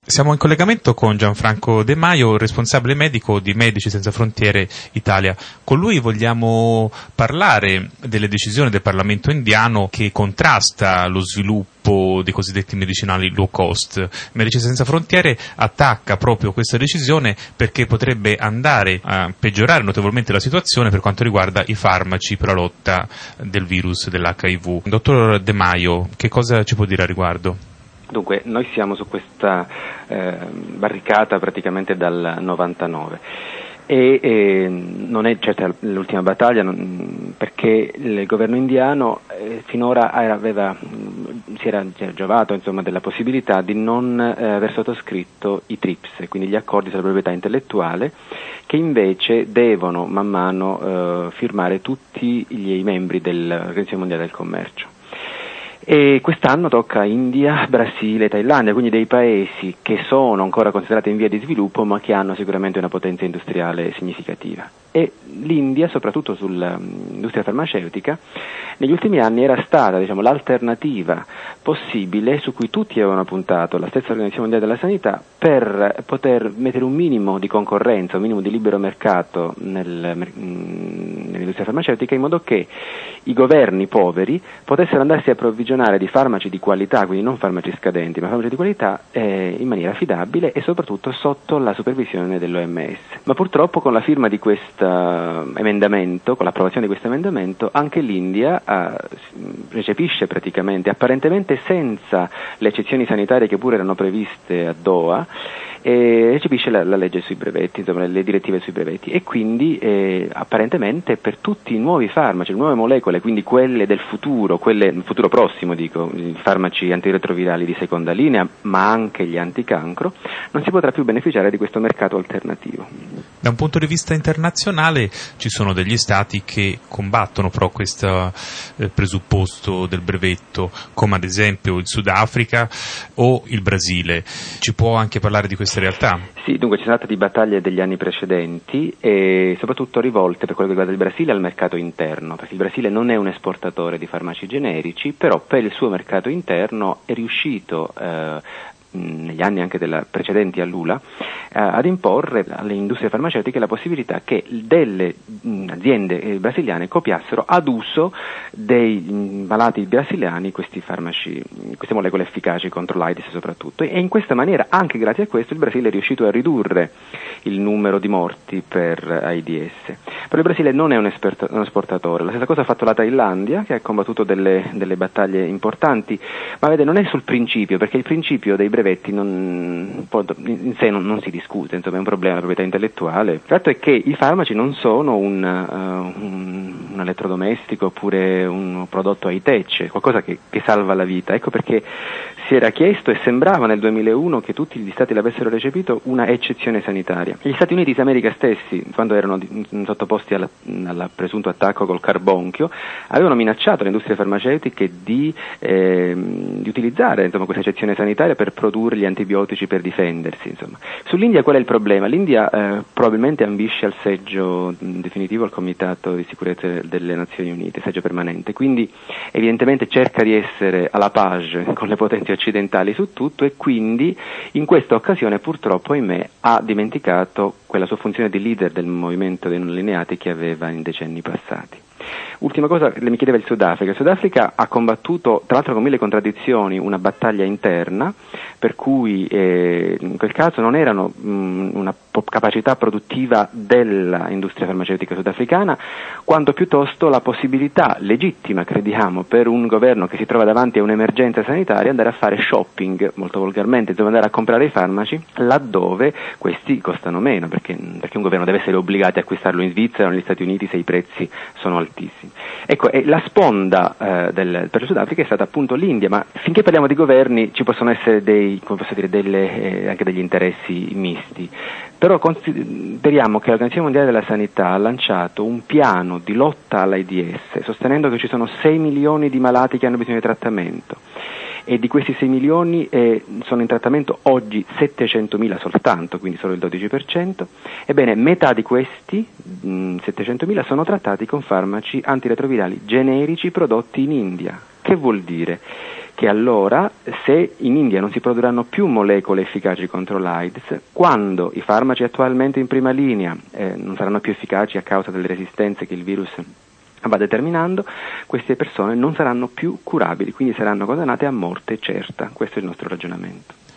Siamo in collegamento con Gianfranco De Maio, responsabile medico di Medici Senza Frontiere Italia. Con lui vogliamo parlare delle decisioni del Parlamento indiano che contrasta lo sviluppo dei cosiddetti medicinali low cost. Medici Senza Frontiere attacca proprio questa decisione perché potrebbe andare a peggiorare notevolmente la situazione per quanto riguarda i farmaci per la lotta del virus dell'HIV. Dottor De Maio, che cosa ci può dire a riguardo? Dunque, noi siamo su questa barricata praticamente dal 99 e non è certo l'ultima battaglia perché il governo indiano finora si era giovato della possibilità di non aver sottoscritto i TRIPS, quindi gli accordi sulla proprietà intellettuale, che invece devono man mano firmare tutti i membri dell'Organizzazione Mondiale del Commercio. E quest'anno tocca India, Brasile, Thailandia, quindi dei paesi che sono ancora considerati in via di sviluppo ma che hanno sicuramente una potenza industriale significativa. E l'India, soprattutto sull'industria farmaceutica, negli ultimi anni era stata l'alternativa possibile su cui tutti avevano puntato, la stessa Organizzazione Mondiale della Sanità, per poter mettere un minimo di concorrenza, un minimo di libero mercato nell'industria farmaceutica, in modo che i governi poveri potessero andarsi a approvvigionare di farmaci di qualità, quindi non farmaci scadenti, ma farmaci di qualità in maniera affidabile e soprattutto sotto la supervisione dell'OMS. Ma purtroppo con la firma di questo emendamento, con l'approvazione di questo emendamento, anche l'India recepisce praticamente, apparentemente senza le eccezioni sanitarie che pure erano previste a Doha, recepisce la legge sui brevetti, le direttive sui brevetti, e quindi apparentemente per tutti i nuovi farmaci, le nuove molecole, quindi quelle del futuro, il futuro prossimo i farmaci antiretrovirali di seconda linea, ma anche gli anticancro, non si potrà più beneficiare di questo mercato alternativo. Da un punto di vista internazionale ci sono degli stati che combattono però questo presupposto del brevetto, come ad esempio il Sudafrica o il Brasile. Ci può anche parlare di queste realtà? Sì, dunque ci sono state di battaglie degli anni precedenti e soprattutto rivolte per quello che riguarda il Brasile al mercato interno, perché il Brasile non è un esportatore di farmaci generici, però per il suo mercato interno è riuscito negli anni anche precedenti a Lula, ad imporre alle industrie farmaceutiche la possibilità che delle aziende brasiliane copiassero ad uso dei malati brasiliani questi farmaci, queste molecole efficaci contro l'AIDS soprattutto, e in questa maniera, anche grazie a questo, il Brasile è riuscito a ridurre il numero di morti per AIDS. Però il Brasile non è un esportatore, la stessa cosa ha fatto la Thailandia, che ha combattuto delle battaglie importanti, ma vede, non è sul principio, perché il principio dei brevetti in sé non si discute, insomma è un problema della proprietà intellettuale. Il fatto è che i farmaci non sono un elettrodomestico oppure un prodotto high-tech, qualcosa che salva la vita. Ecco perché si era chiesto e sembrava nel 2001 che tutti gli stati l'avessero recepito una eccezione sanitaria. Gli Stati Uniti d'America stessi, quando erano sottoposti al presunto attacco col carbonchio, avevano minacciato le industrie farmaceutiche di utilizzare questa eccezione sanitaria per produrre gli antibiotici per difendersi. Sull'India qual è il problema? L'India probabilmente ambisce al seggio definitivo al Comitato di Sicurezza delle Nazioni Unite, seggio permanente, quindi evidentemente cerca di essere alla page con le potenze occidentali su tutto, e quindi in questa occasione purtroppo, ahimè, ha dimenticato quella sua funzione di leader del movimento dei non allineati che aveva in decenni passati. Ultima cosa, mi chiedeva il Sudafrica. Il Sudafrica ha combattuto, tra l'altro con mille contraddizioni, una battaglia interna, per cui in quel caso non erano una capacità produttiva dell'industria farmaceutica sudafricana, quanto piuttosto la possibilità legittima, crediamo, per un governo che si trova davanti a un'emergenza sanitaria, andare a fare shopping, molto volgarmente, andare a comprare i farmaci laddove questi costano meno, perché un governo deve essere obbligato a acquistarlo in Svizzera o negli Stati Uniti se i prezzi sono altissimi. Ecco, la sponda per il Sudafrica è stata appunto l'India, ma finché parliamo di governi ci possono essere anche degli interessi misti. Però consideriamo che l'Organizzazione Mondiale della Sanità ha lanciato un piano di lotta all'AIDS, sostenendo che ci sono 6 milioni di malati che hanno bisogno di trattamento, e di questi 6 milioni sono in trattamento oggi 700.000 soltanto, quindi solo il 12%. Ebbene, metà di questi 700.000 sono trattati con farmaci antiretrovirali generici prodotti in India. Che vuol dire? che allora, se in India non si produrranno più molecole efficaci contro l'AIDS, quando i farmaci attualmente in prima linea non saranno più efficaci a causa delle resistenze che il virus va determinando, queste persone non saranno più curabili, quindi saranno condannate a morte certa. Questo è il nostro ragionamento.